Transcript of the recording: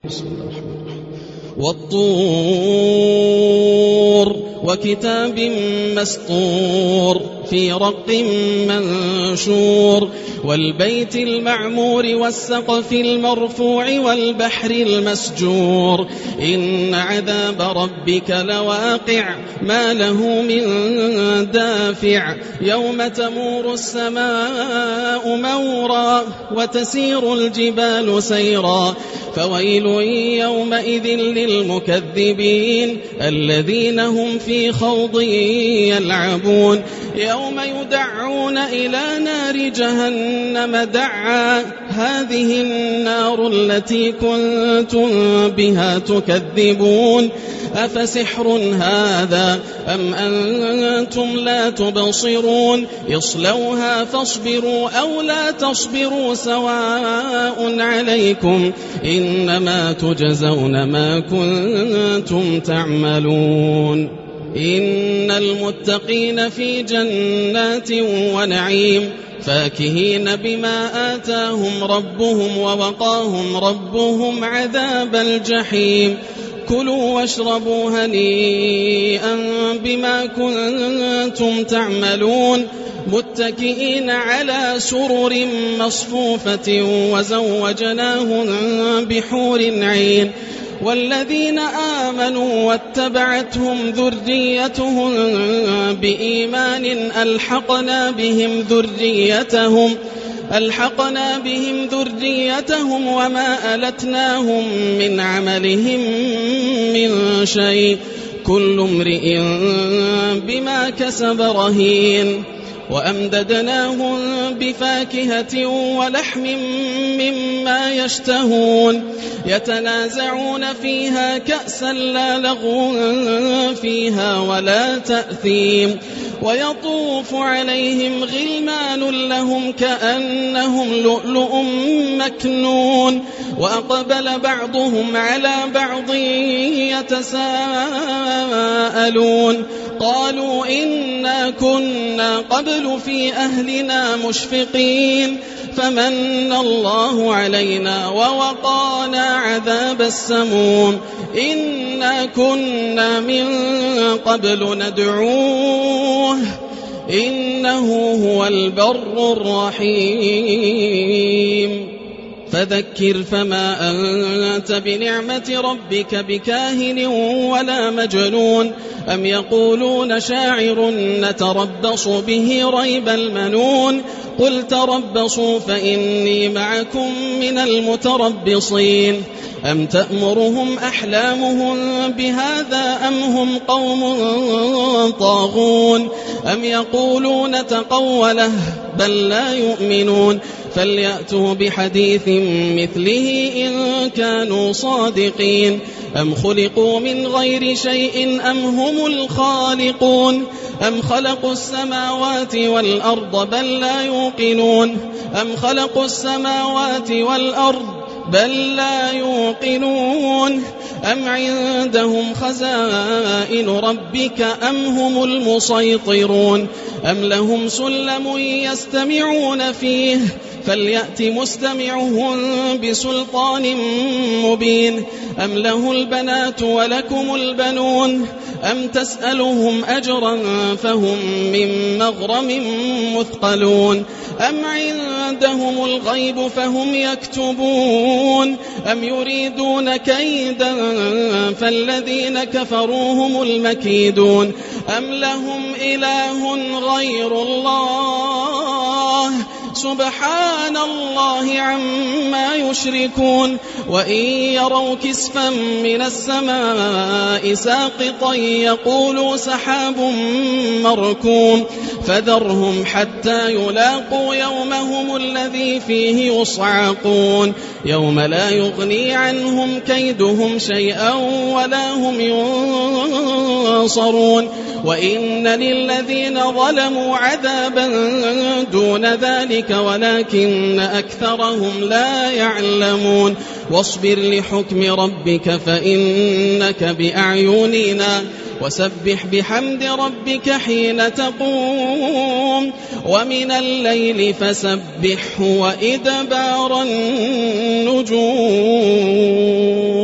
بسم الله الرحمن الرحيم. والطور وكتاب مسطور في رق منشور والبيت المعمور والسقف المرفوع والبحر المسجور إن عذاب ربك لواقع ما له من دافع يوم تمور السماء مورا وتسير الجبال سيرا فويل يومئذ للمكذبين الذين هم في خوض يلعبون يوم يدعون إلى نار جهنم دعا هذه النار التي كنتم بها تكذبون أفسحر هذا أم أنتم لا تبصرون اصلوها فاصبروا أو لا تصبروا سواء عليكم إنما تجزون ما كنتم تعملون إن المتقين في جنات ونعيم فاكهين بما آتاهم ربهم ووقاهم ربهم عذاب الجحيم كلوا واشربوا هنيئا بما كنتم تعملون متكئين على سرر مصفوفة وزوجناهم بحور عين والذين آمنوا واتبعتهم ذريتهم بإيمان ألحقنا بهم ذريتهم وما ألتناهم من عملهم من شيء كل امرئ بما كسب رهين وأمددناهم بفاكهة ولحم مما يشتهون يتنازعون فيها كأسا لا لغو فيها ولا تأثيم ويطوف عليهم غلمان لهم كأنهم لؤلؤ مكنون وأقبل بعضهم على بعض يتساءلون قالوا إنا كنا قبل في أهلنا مشفقين فمن الله علينا ووقانا عذاب السموم إنا كنا من قبل ندعوه إنه هو البر الرحيم فذكر فما أنت بنعمة ربك بكاهن ولا مجنون أم يقولون شاعر نتربص به ريب المنون قل تربصوا فإني معكم من المتربصين أم تأمرهم أحلامهم بهذا أم هم قوم طاغون أم يقولون تقوله بل لا يؤمنون فليأتوا بحديث مثله إن كانوا صادقين أم خلقوا من غير شيء أم هم الخالقون أم خلقوا السماوات والأرض بل لا يوقنون أم خلقوا السماوات والأرض بل لا يوقنون أم عندهم خزائن ربك أم هم المسيطرون أم لهم سلم يستمعون فيه فليأت مستمعهم بسلطان مبين أم له البنات ولكم البنون أم تسألهم أجرا فهم من مغرم مثقلون أم عندهم الغيب فهم يكتبون أم يريدون كيدا فالذين كفروا هم المكيدون أم لهم إله غير الله سبحان الله عما يشركون وإن يروا كسفا من السماء ساقطا يقولوا سحاب مركوم فذرهم حتى يلاقوا يومهم الذي فيه يصعقون يوم لا يغني عنهم كيدهم شيئا ولا هم ينصرون وإن للذين ظلموا عذابا دون ذلك ولكن أكثرهم لا يعلمون واصبر لحكم ربك فإنك بأعيننا وسبح بحمد ربك حين تقوم ومن الليل فسبحه وإدبار النجوم